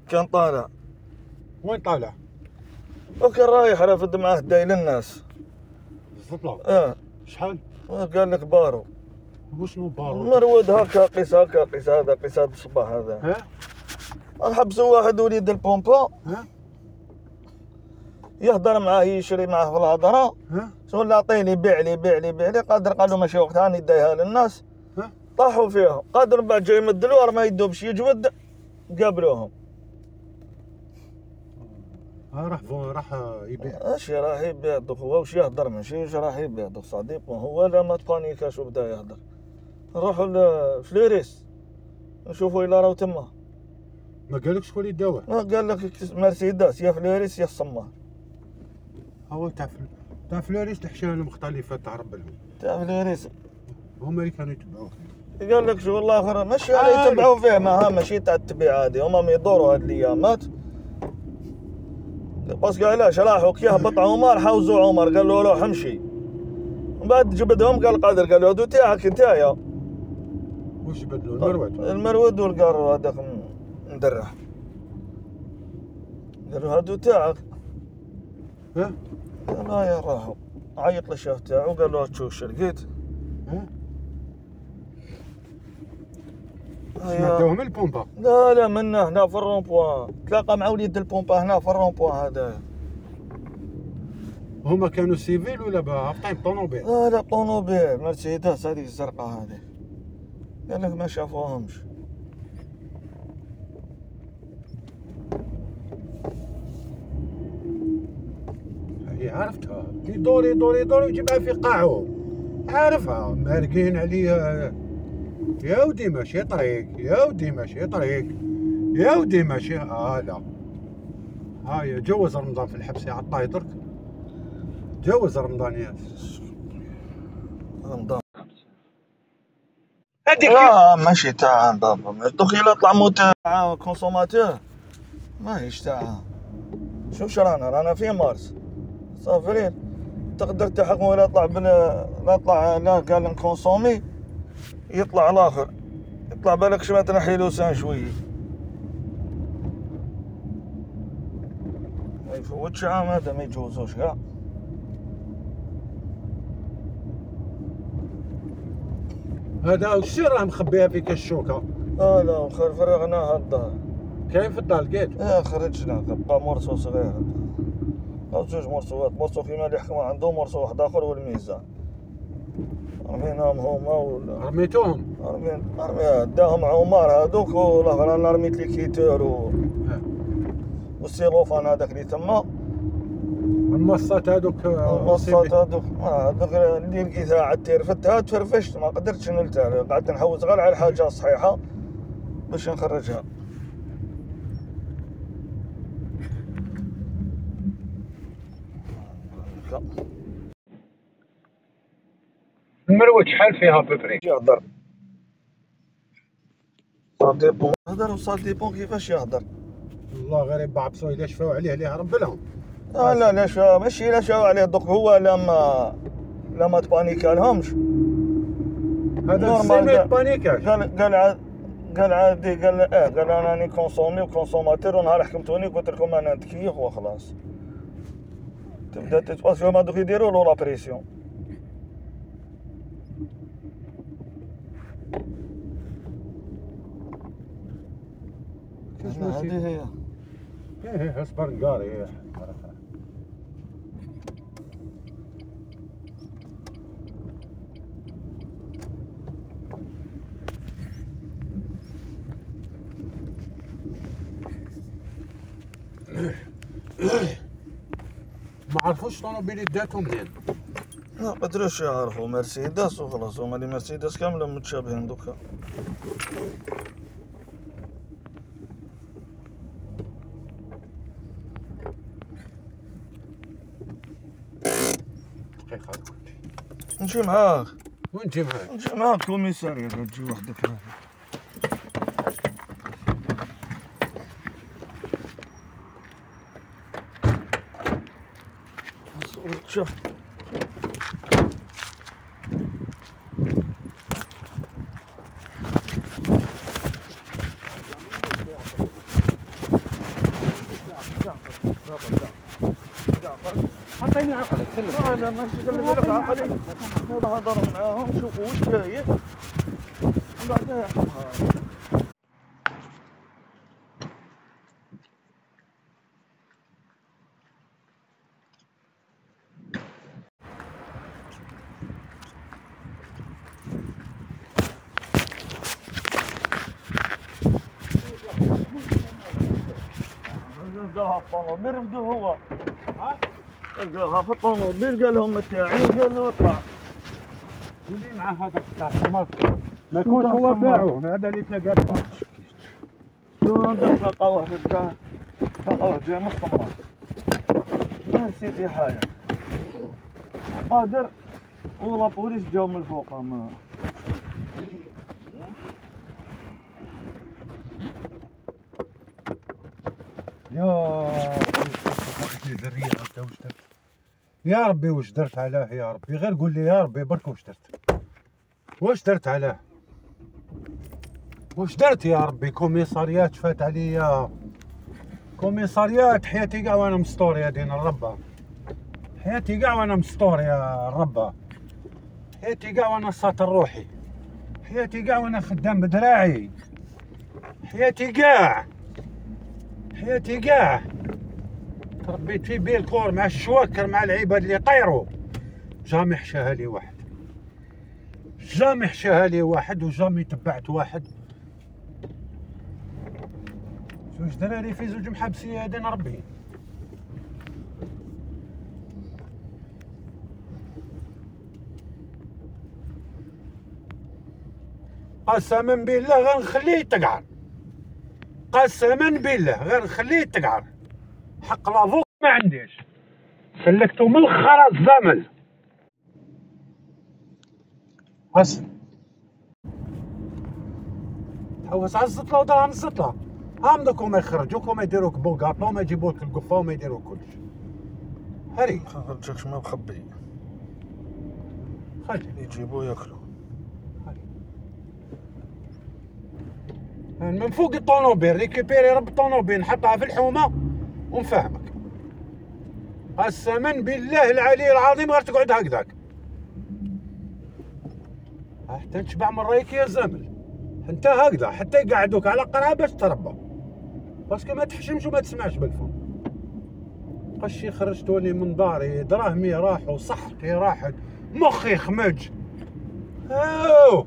كان طالع. وين طالع؟ وكان رايح رافد معاه داي للناس. بالضبط. شحال؟ قال لك بارو. وشنو بارو؟ مرود هكا قيس هذا قيس هذا الصباح هذا. حبسوا واحد وليد البومبا. يهضر معاه يشري معاه في الهضره. شغل عطيني بيع لي قادر قالوا ماشي وقت هاني دايها للناس. طاحوا فيها قادر بعد جاي يمدلوا ما يدوا باش يجود قابلوهم. راح يبيع. اش راح يبيع دوك هو واش يهضر ماشي واش راح يبيع دوك صديق هو لا ما تبانيكاش وبدا يهضر. نروحوا لفلوريس نشوفوا الا راهو تما. ما قالك شكون اللي داوه؟ ما قال لك مرسيدس يا فلوريس يا الصمار. هو تاع فلوريس الحشان مختلفه تاع ربلهم. تاع فلوريس هما اللي كانوا يتبعوه. قال لك شغل الاخر ماشي على يتبعوا فيه ما ماشي تاع التبيع هذه هما يدوروا هاد الايامات. بس قال علاش راحوا كي هبط عمر حوزوا عمر قال له روح امشي. من بعد جبدهم قال قادر قال له هادو تاعك نتايا. واش بدلوا المرود والقار هذاك مدرح. قال له هادو تاعك. قال له يا راحوا عيط للشاف تاعو قال له تشوف شرقيت. سمعتوهم البومبا؟ لا منا هنا في الرومبوان تلاقى مع وليد البومبا هنا في الرومبوان هذا. هما كانوا سيفيل ولا هابطين طونوبيل؟ لا طونوبيل مرسيدس هذيك الزرقاء هذه. قال لك ما شافوهمش. هي عرفتها يدور ويجيبها في قاعو. عارفها مارقين عليها. يا ودي ماشي طريق يا ودي ماشي لا هاي جوز رمضان في الحبس يا عطاي درك. جوز رمضان يا رمضان هذيك لا ماشي تاع بابا دوك الا طلع موت تاع كونسوماتور ماهيش تاعها. شوف رانا في مارس صافرين تقدر تحكم ولا طلع لا قال نكونسومي يطلع الاخر يطلع بالك شويه تنحي له سان شويه ما يفوتش عام هذا ما يجوزوش كاع. هذا وش راه مخبيها فيك الشوكه؟ لا فرغناها الدار. كاين في الدار لقيت؟ خرجنا بقى مرسو صغير او جوج مرسوات مرسو كيما اللي يحكموا عنده مرسو واحد اخر والميزان رميناهم هما ولا رميتوهم؟ داهم عمر هذوك والاخر انا رميت لي كيتور والسيلوفان هذاك اللي تما المصات هذوك اللي لقيتها عاد ترفتها تفرفشت ما قدرتش نلتها قعدت نحوس غير على الحاجه الصحيحه باش نخرجها. المروه شحال فيها ببري؟ يهضر صاديبون هضر وصاديبون كيفاش يهضر والله غير يبعبصوا الا شفاو عليه اللي هرب لهم. لا شفاو ماشي لا شفاو عليه دوك هو لما تبانيكا لهمش هذا السي ما يبانيكاش. قال عادي قال انا راني كونسومي وكونسوماتور ونهار حكمتوني قلت لكم انا نتكيف وخلاص. تبدا تتباس هما دوك يديروا له لابريسيون. هذه هي ايه اصبر قاري ما عرفوش طونوبيل داتهم زين. لا ما ادروش يعرفوا مرسيدس وخلاص هما اللي مرسيدس كاملين متشابهين دوكا. نجي معاك. وين نجي معاك؟ نجي معاك كوميسارية تجي وحدك. شوف عطيني عقلك سلم. انا ماشي قال لك عقلي. هضروا معاهم شوفوا واش جاي بعدها يحكمها. لقاها في الطوموبيل بدو هو. لقاها في الطوموبيل قال لهم تاعي قال له اطلع. اللي مع هذاك تاع الحمار ما يكونش هو باعوه، هذا اللي تلقى باع. شو ندخل قهوة تاع قهوة جاي مستمرة. ما نسيت حاجة. قادر والله بوليس جاو من فوق ما. يا ذريه انت واش درت؟ يا ربي واش درت علاه؟ يا ربي غير قول لي يا ربي برك واش درت؟ واش درت علاه؟ واش درت يا ربي؟ كوميساريات فات عليا، كوميساريات حياتي كاع وانا مسطور يا دين الربه، حياتي كاع وانا مسطور يا الربه، حياتي كاع وانا ساطر روحي، حياتي كاع وانا خدام بدراعي، حياتي كاع، حياتي كاع تربيت في بيلكور مع الشواكر مع العباد اللي طيروا، جامي حشاها لي واحد، جامي حشاها لي واحد وجامي تبعت واحد. زوج دراري في زوج محبسين يا دين ربي. قسما بالله غنخليه تقعر، قسما بالله غنخليه تقعر، حق لافوق ما عنديش، سلكتو من الخرز زمل. تحوس على الزطله ودار عن الزطله، هام دوك هما يخرجوك وما يديروك بوكاطو وما يجيبوك القفه وما يديروك كلش. هري خرجكش ما مخبي. خلي يجيبوا ياكلوا. من فوق الطونوبيل ريكيبيري رب الطونوبيل نحطها في الحومه ونفهمك. قسما بالله العلي العظيم غير تقعد هكذاك حتى تشبع من رايك يا زمل، انت هكذا حتى يقعدوك على قرعه باش تربى، باسكو ما تحشمش وما تسمعش بالفم. قشي خرجتوني من داري، دراهمي راحوا، صحتي راحت، مخي خمج. اوه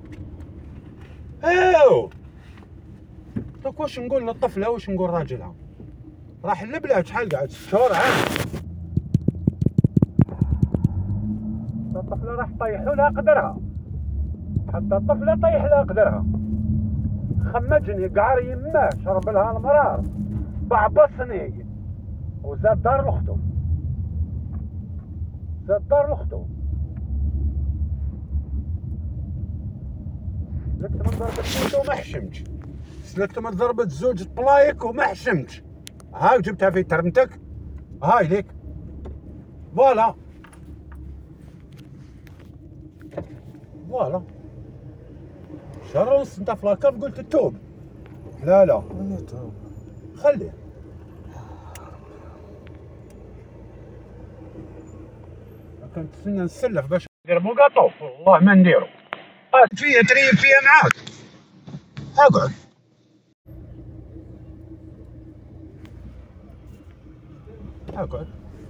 اوه دوك واش نقول للطفله واش نقول راجلها؟ راح البلاد شحال قعد 6 شهور عام، الطفله راح طيحوا لها قدرها، حتى الطفله طيح لها قدرها. خمجني قعر يماه، شرب لها المرار، بعبصني وزاد دار لختو، زاد دار لختو. سلكت من ضربة بيتو وما حشمتش، سلكت من ضربة زوج طلايق وما حشمتش. هاي جبتها في ترمتك، هاي ليك فوالا فوالا. شهر ونص انت في لاكاف قلت توب، لا لا خليه. كنت نتسنى نسلف باش ندير بوكاطو، والله ما نديرو. فيا تريب فيا معاك، اقعد. اقعد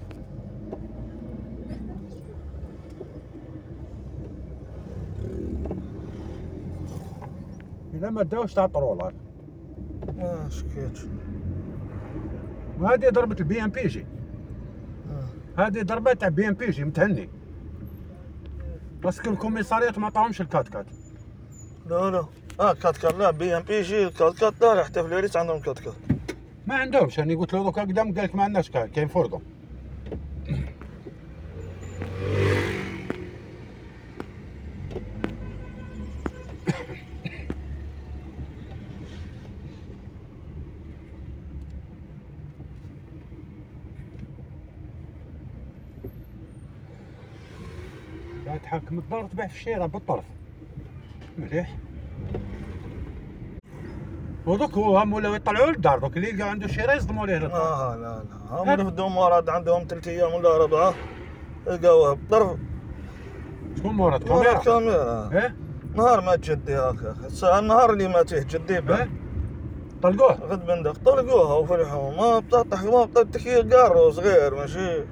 اذا ما داوش تاع طرولات. ما شكيتش. وهذه ضربة البي ام بي جي، هذه ضربة تاع بي ام بي جي متهني، باسكو الكوميساريات ما عطاهمش الكات كات. لا لا كات كات لا، بي ام بي جي كات كات لا، حتى في الريس عندهم كات كات. ما عندهمش، انا قلت له دوكا قدام قال لك ما عندناش كات، كاين فردو. لا تحكم الدار تبيع في الشارع بالطرف مليح. وذوك هم ولاو يطلعوا للدار، دوك اللي يلقاو عنده شي يصدموا ليه للدار. لا هم رفدوا مرض عندهم 3 ايام ولا 4 لقاوها بالطرف. شكون مرض مرض كاميرا؟ كاميرا. ايه نهار مات جدي هاكا، النهار اللي مات فيه جدي ايه طلقوه. غد بندق طلقوها وفرحوا. ما بتطيح ما بتطيح قارو صغير ماشي.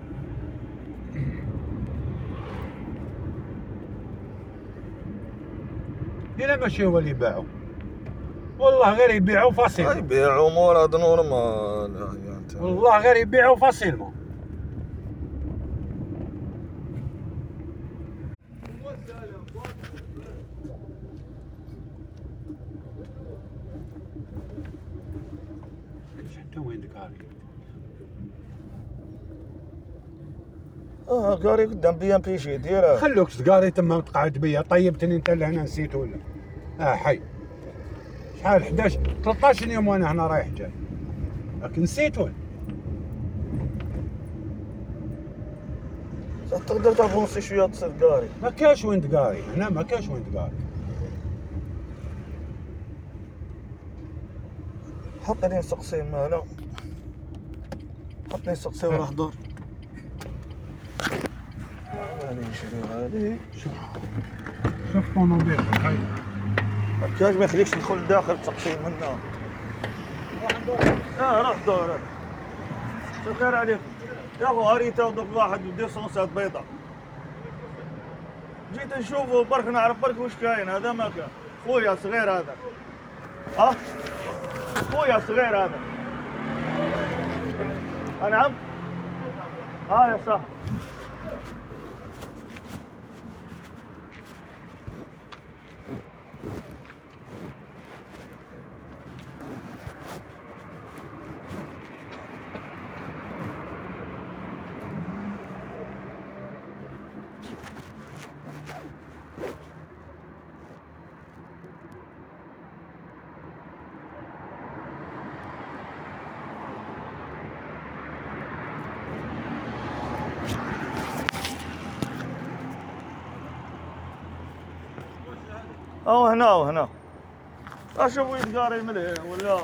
إلا ماشي هو اللي باعو، والله غير يبيعوا فاسيل. يبيعوا مرض نورمال يعني. والله غير يبيعوا فاسيلمون. انت وين دكاري؟ قاري قدام بي ام بي شي ديرها. خلوك تقاري تما تقعد بيا، طيبتني انت اللي هنا نسيت ولا؟ حي شحال 11 13 يوم وانا هنا رايح جاي، لكن نسيت ولا؟ تقدر تافونسي شويه تصير قاري. ما كاش وين تقاري هنا، ما كاش وين تقاري. حطني نسقسي مالا، حطني نسقسي وراح دور. هذه نشري هذه. شوف طونوبيل هاي كاش ما يخليكش تدخل داخل تسقسي منها. روح دور. شو خير عليك يا اخو. هريته دوك واحد ودي صوصات بيضاء. جيت نشوفه برك نعرف برك وش كاين. هذا ما كان خويا صغير هذا. خويا صغير هذا. نعم. يا صاحبي. هنا اشوفوا يتقاري مليح ولا.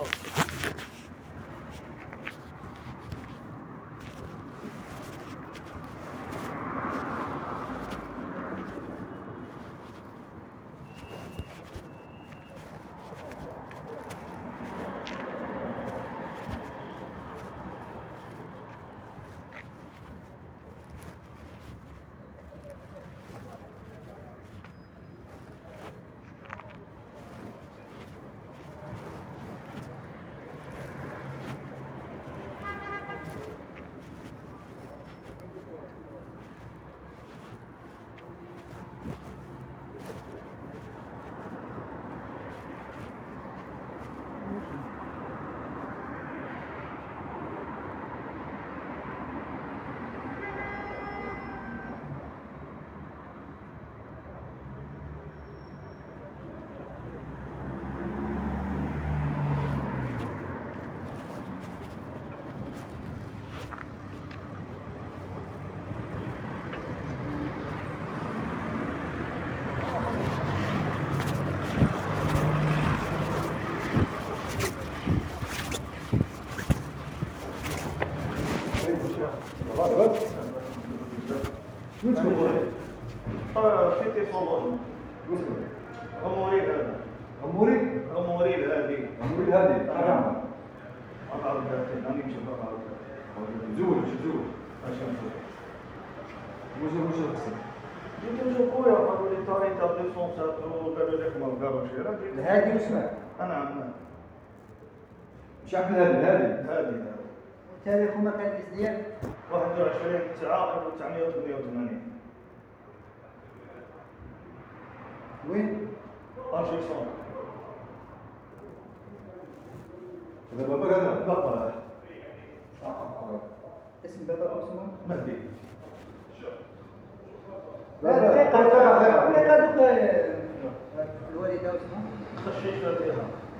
سيتي صالون. غموريل هذا. غموريل هذه. نعم. أقعد أنا نمشي أقعد. زوج مش جيت نشوف خويا قالوا لي ترى أنت بليسونسات وقالوا لك ما قالوا شي. هادي اسمه. نعم. شعب هادي. تاريخ مكان ديال 21/9/1988. وين؟ أنشيسون. هذا بابا هذا. بابا. اسم بابا اسمه؟ مهدي. الوالدة اسمها؟ خشيش فاتحة.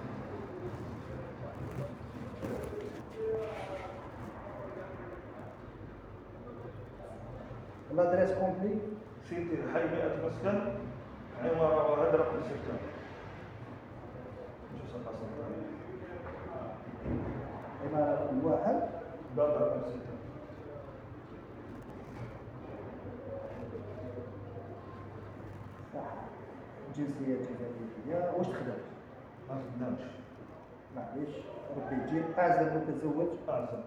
الادريس كومبلي؟ سيتي حي 100 مسكن، عمارة وهذا رقم 6. واحد باب رقم 6. صح. الجنسية الجزائرية. واش تخدم؟ ما خدامش. معليش ربي يجيب. أعزب ولا تتزوج؟ أعزب.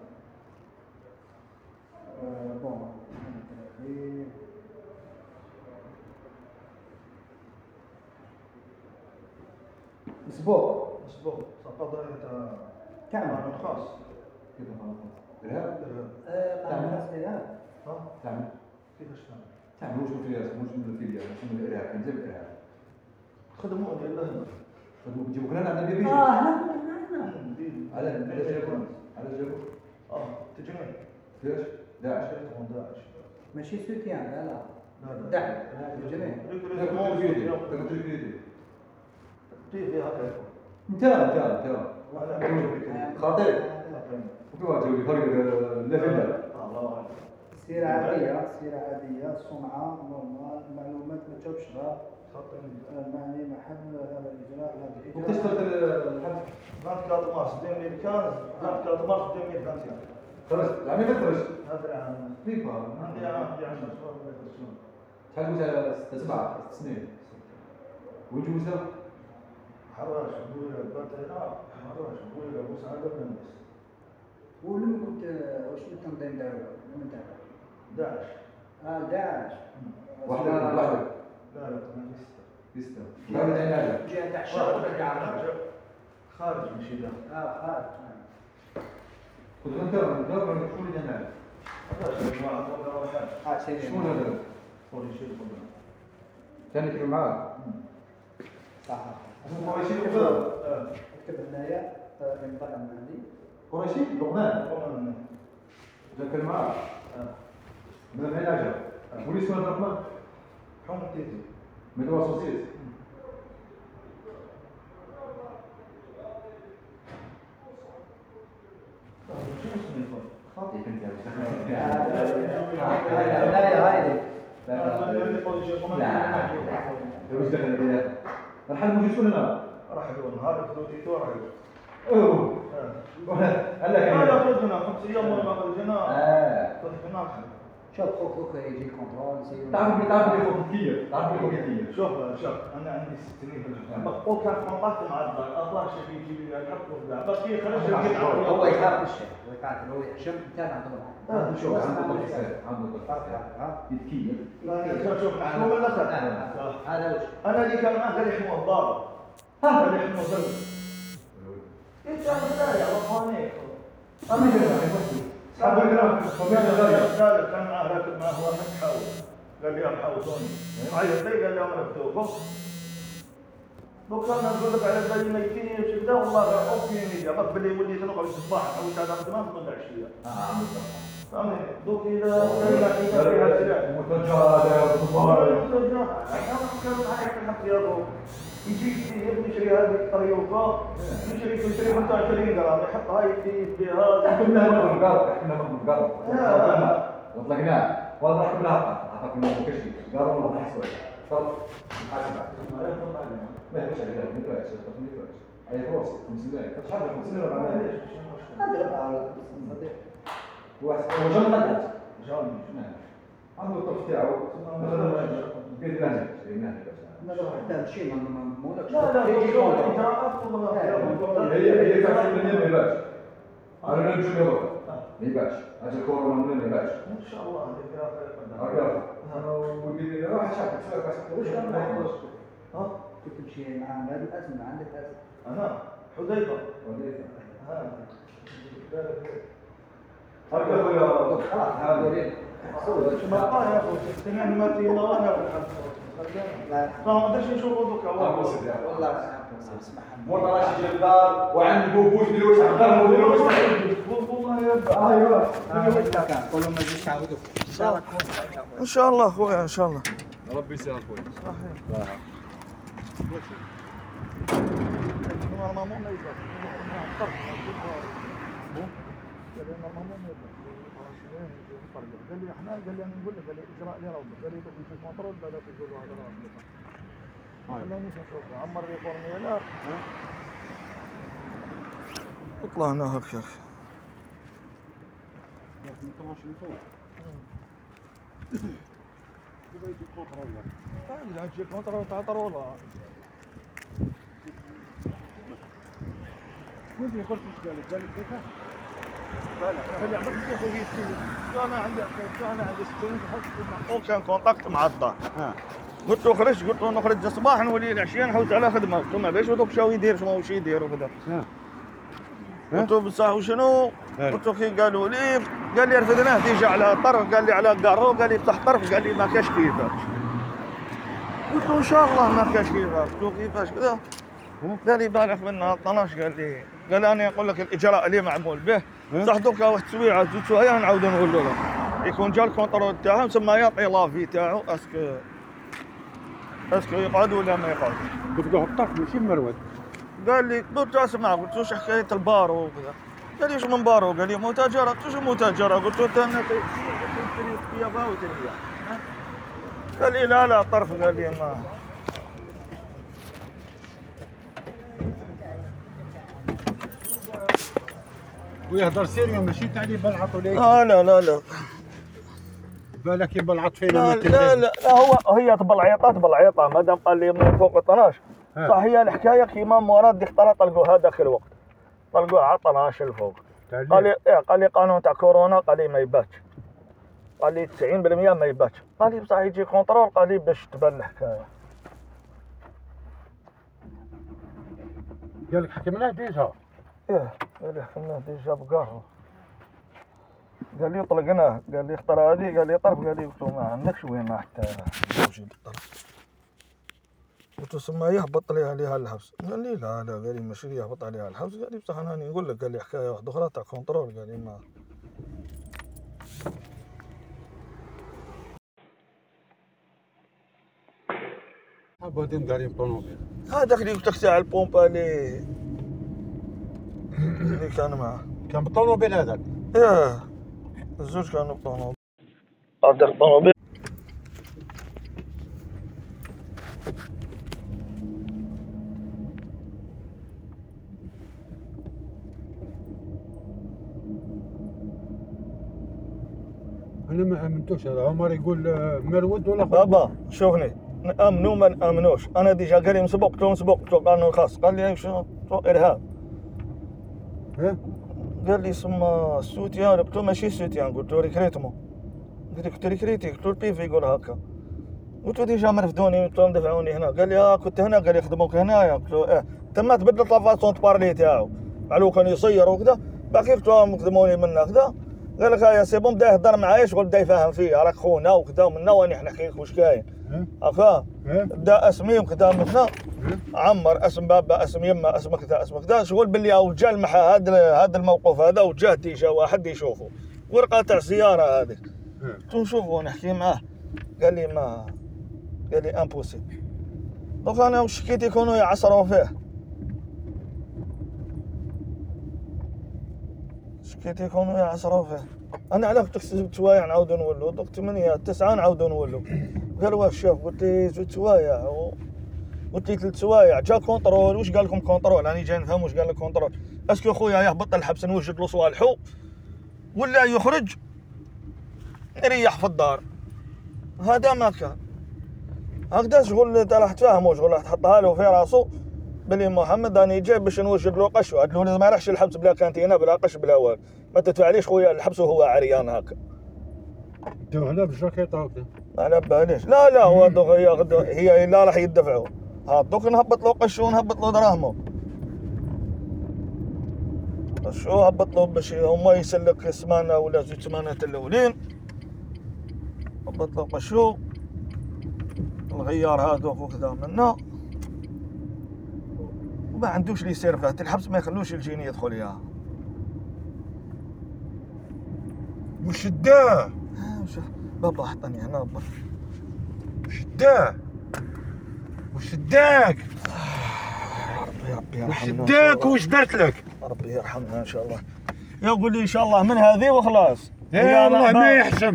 بون. أسبوع. أسبوع. قضية تعمل خاص. كيف إرهاب؟ تعمل إرهاب. تعمل كيفاش تعمل؟ تعمل واش في راسك واش من الفيليا واش من الإرهاب كنت الإرهاب خدموا لله هنا. خدموا نجيبوك هنا عندنا بيبي هنا على جابوك على جابوك تجميل. فياش داعش داعش. ماشي سوتيان. لا لا. لا دعم. الجميع. فيه هكا. انت خاطر وكيف تجاوبي فرق لا فيلا الله. سيرة عادية. سيرة عادية. سمعة نورمال. معلومات ما تجاوبش غير. معني محل هذا الإجراء. هذا الإجراء. وكيف دخلت الحبس؟ 24 مارس 2015 24 مارس 2021. خرجت العام اللي خرجت هذا العام. كيف عندي 10 شهور ولا 9 شهور. شحال قلت 7 سنين وجوزها حراش بويا البطيئة حراش بويا مساعدة من الناس. ولما كنت واش التنظيم داروا؟ لما داروا؟ داعش. داعش. وحدك لا ما في 6. في 6 قالوا لي انا جهة داعش ولا داعش؟ خارج ماشي داخل. خارج. كنت ندور شكون اللي انا شكون هذا كان يكتب معاه صح. قريشي كتب هنايا انطلاقا من عندي. قريشي لقمان جا كان معاه من العلاج وليس هذا لقمان حوم تيتي مدوا سوسيس خاطي كنت الحل موجود شكون هنا؟ راح يدور نهار فلوتيتو راح يدور. اوه هلا كان هذا خرجنا 5 ايام ولا خرجنا. خرجنا. شوف خوك يجي الكونترول. تعرف لي خوك كيف؟ تعرف لي خوك كيف؟ شوف انا عندي 6 سنين في الجامعه. بقول كان قنطات مع الله شي يجي لي الحق ولا بس هي خرج هو يخاف من الشيء. هو يقاتل. هو يحشم. انت نعطيه. شوف عنده يتكيف شوف محكوم ولا خد. هذا وش؟ انا اللي كان معاه قال يحموا الضابط. قال يحموا ظل. انت لا يا وطني. انا كان معاه راكب معاه واحد حاول. قال لي حاوطوني. عيط لي قال لي انا مكتوب. لو كان نقول لك على بالي ما يكفيش كذا والله اوكي يا رب اللي وليت نقعد الصباح او هذا ما نطلع العشيه. فهمني دوك اذا فيها سلاح يجيك يشري هذه الطريقه يشري 25 غرام يحط هاي في هذا حكمنا مقرب اطلقناه والله حكمناه عطاكم كشف قالوا والله حسوي طب ما يخش عليها ما يدفعش اي فلوس 500 تشحال 500 ولا هذا واحد هو جامد جامد عنده الطرف تاعو مثلا بيد لهنا لا شيء ما مولكش. لا يجي هي كان من ما يباش انا نمشي له ما يباش اجل كورونا من ما يباش ان شاء الله هذه فيها خير. انا ويقول لي روح شاف وش كان كنت تمشي معاه هذا الازمه عندك ازمه. انا حذيفه خلاص هذول ما يا اخو تستنى ما في ما انا ما ادريش نشوفوا دوك والله اسمح والله راشد جبار وعنده بوبوش دلوش عبر ودلوش والله يا ايوه كان كل ما تجي تعودوا ان شاء الله اخويا ان شاء الله ربي يسهل اخوي صحيح قال لي احنا قال لي انا نقول لك قال لي اجراء لي روضه قال لي في كنترول لا تقولوا هذا راه لا نشوف عمر لي فورميلار طلعنا هكا من 12 لفوق. كيف يجي الكونترول؟ لا تجي كونترول تاع طروله. وين قلت ايش قال لك؟ قال لك كيف؟ خلي عمرك انا عندي سكين حط كان كونتاكت مع الدار. قلت له خرج، قلت له نخرج الصباح نولي العشيه نحوس على خدمه، قلت له ما باش ودوك شاو يدير شنو واش يدير وكذا. قلت له بصح وشنو؟ قلت له كي قالوا لي، قال لي رفدناه ديجا على طرف، قال لي على كارو، قال لي بصح طرف، قال لي ما كاش كيفاش. قلت له ان شاء الله ما كاش كيفاش. قلت له كيفاش كذا؟ قال لي بالك منها 12. قال لي انا يقول لك الاجراء اللي معمول به صح دوكا واحد التسويعه زوج سوايع نعاودو نقولوا له يكون جا الكونترول تاعهم ثم يعطي لافي تاعو اسكو يقعد ولا ما يقعد. تبقى الطرف ماشي مرود. قال لي قلت له اسمع، قلت له حكايه البارو وكذا. قال لي شو من بارو؟ قال لي متاجره. قلت له شو متاجره؟ قلت له انا يا باو تريا. قال لي لا طرف. قال لي ما ويهضر سيريو ماشي تاع لي بلعط ولا لا بالك يبلعط فينا. لا هي بالعيطه مادام قال لي من فوق 12 صح. هي الحكايه كيما مراد اختار طلقوها ذاك الوقت، طلقوها على 12 الفوق. قال لي قانون تاع كورونا، قال لي ما يباتش، قال لي 90% ما يباتش. قال لي بصح يجي كونترول، قال لي باش تبان الحكايه. قال لك حكمناه ديجا. قال لي حكمناه ديجا بقهوه. قال لي طلقناه، قال لي اختار هذه، قال لي طرف. قال لي قلت له ما عندكش وين ما حتى زوجي بالطرف. قلت له ثم يهبط لي عليها الحبس. قال لي لا قال لي ماشي يهبط عليها الحبس. قال لي بصح انا نقول لك، قال لي حكايه واحده اخرى تاع كونترول. قال لي ما بعدين دارين طوموبيل. هذاك اللي قلت لك تاع البومبا اللي كان معاه كان بالطوموبيل هذاك. الزوج كانوا بالطوموبيل. هذاك الطوموبيل انا ما امنتوش. هذا عمر يقول مرود ولا بابا شوفني، نامنوا ما نامنوش. انا ديجا قال لي مسبوق، قلت له مسبوق، قلت له قانون خاص. قال لي شنو؟ قلت له ارهاب. قال لي سما سوتيان. قلت له ماشي سوتيان، قلت له ريكريتمون. قلت له ريكريتي، قلت له البيف يقول هكا. قلت له ديجا مرفدوني، قلت لهم دفعوني هنا. قال لي كنت هنا، قال لي يخدموك هنايا. قلت له تما تبدلت لافاسون تبارلي تاعو، علو كان يصير وكذا. باقي قلت لهم خدموني منا كذا. قال لك يا سي بون بدا يهضر معايا شغل بدا يفهم فيا، راك خونا وكذا ومنا واني نحكي لك واش كاين. هكا بدا اسمي وكذا منا عمر اسم بابا اسم يما اسم كذا شغل باللي وجا المحا هذا الموقف هذا، وجاه ديجا واحد يشوفه ورقه تاع سياره هذيك. قلت له نشوفه نحكي معاه. قال لي امبوسيبل. دونك انا واش شكيت يكونوا يعصروا فيه، شكيت يكونوا يعصروا فيه. انا على قلت لك 6 سوايع نعاودو نولو، دوك 8 9 نعاودو نولو. قال واش شوف؟ قلت لي 2 سوايع قلت لي 3 سوايع. جا كونترول. واش قال لكم كونترول؟ راني جاي نفهم واش قال لك كونترول. اسكو خويا يهبط الحبس نوجد له صوالحو ولا يخرج يريح في الدار؟ هذا ما كان هكذا. شغل انت راح تفهمو، شغل راح تحطها له في راسو بلي محمد راني جاي باش نوجد له قش. قال له ما راحش الحبس بلا كانتينه بلا قش بلا والو، ما تدفعليش خويا الحبس وهو عريان هكا. داو هنا بالجاكيطه وكذا. على باليش. لا هو هي لا راح يدفعوا. دوك نهبط له قش ونهبط له دراهمه. شو هبط له باش هما يسلك سمانه ولا 2 سمانات الاولين. هبط له قشو الغيار هذوك وكذا منا، وما عندوش لي سيرفات الحبس، ما يخلوش الجيني يدخل اياها. وش داه؟ بابا حطني هنا بابا. وش داك؟ ربي يرحمنا. وش داك وش درت لك؟ ربي يرحمنا ان شاء الله. يقول لي ان شاء الله من هذه وخلاص. والله ما يحشم.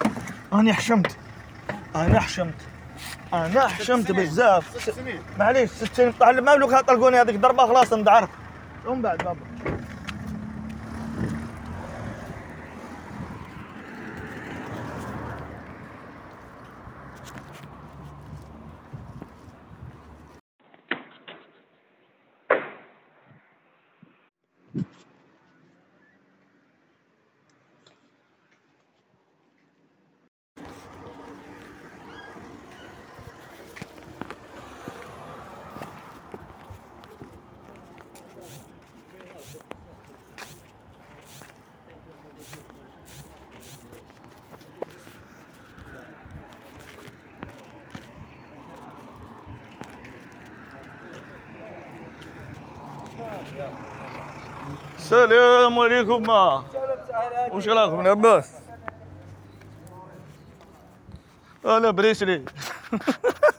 انا حشمت بزاف. معليش 6 سنين طلع المملوك طلقوني هذيك ضربه خلاص ندعرت. ومن بعد بابا السلام عليكم. وش راكم لاباس؟ انا بريسلي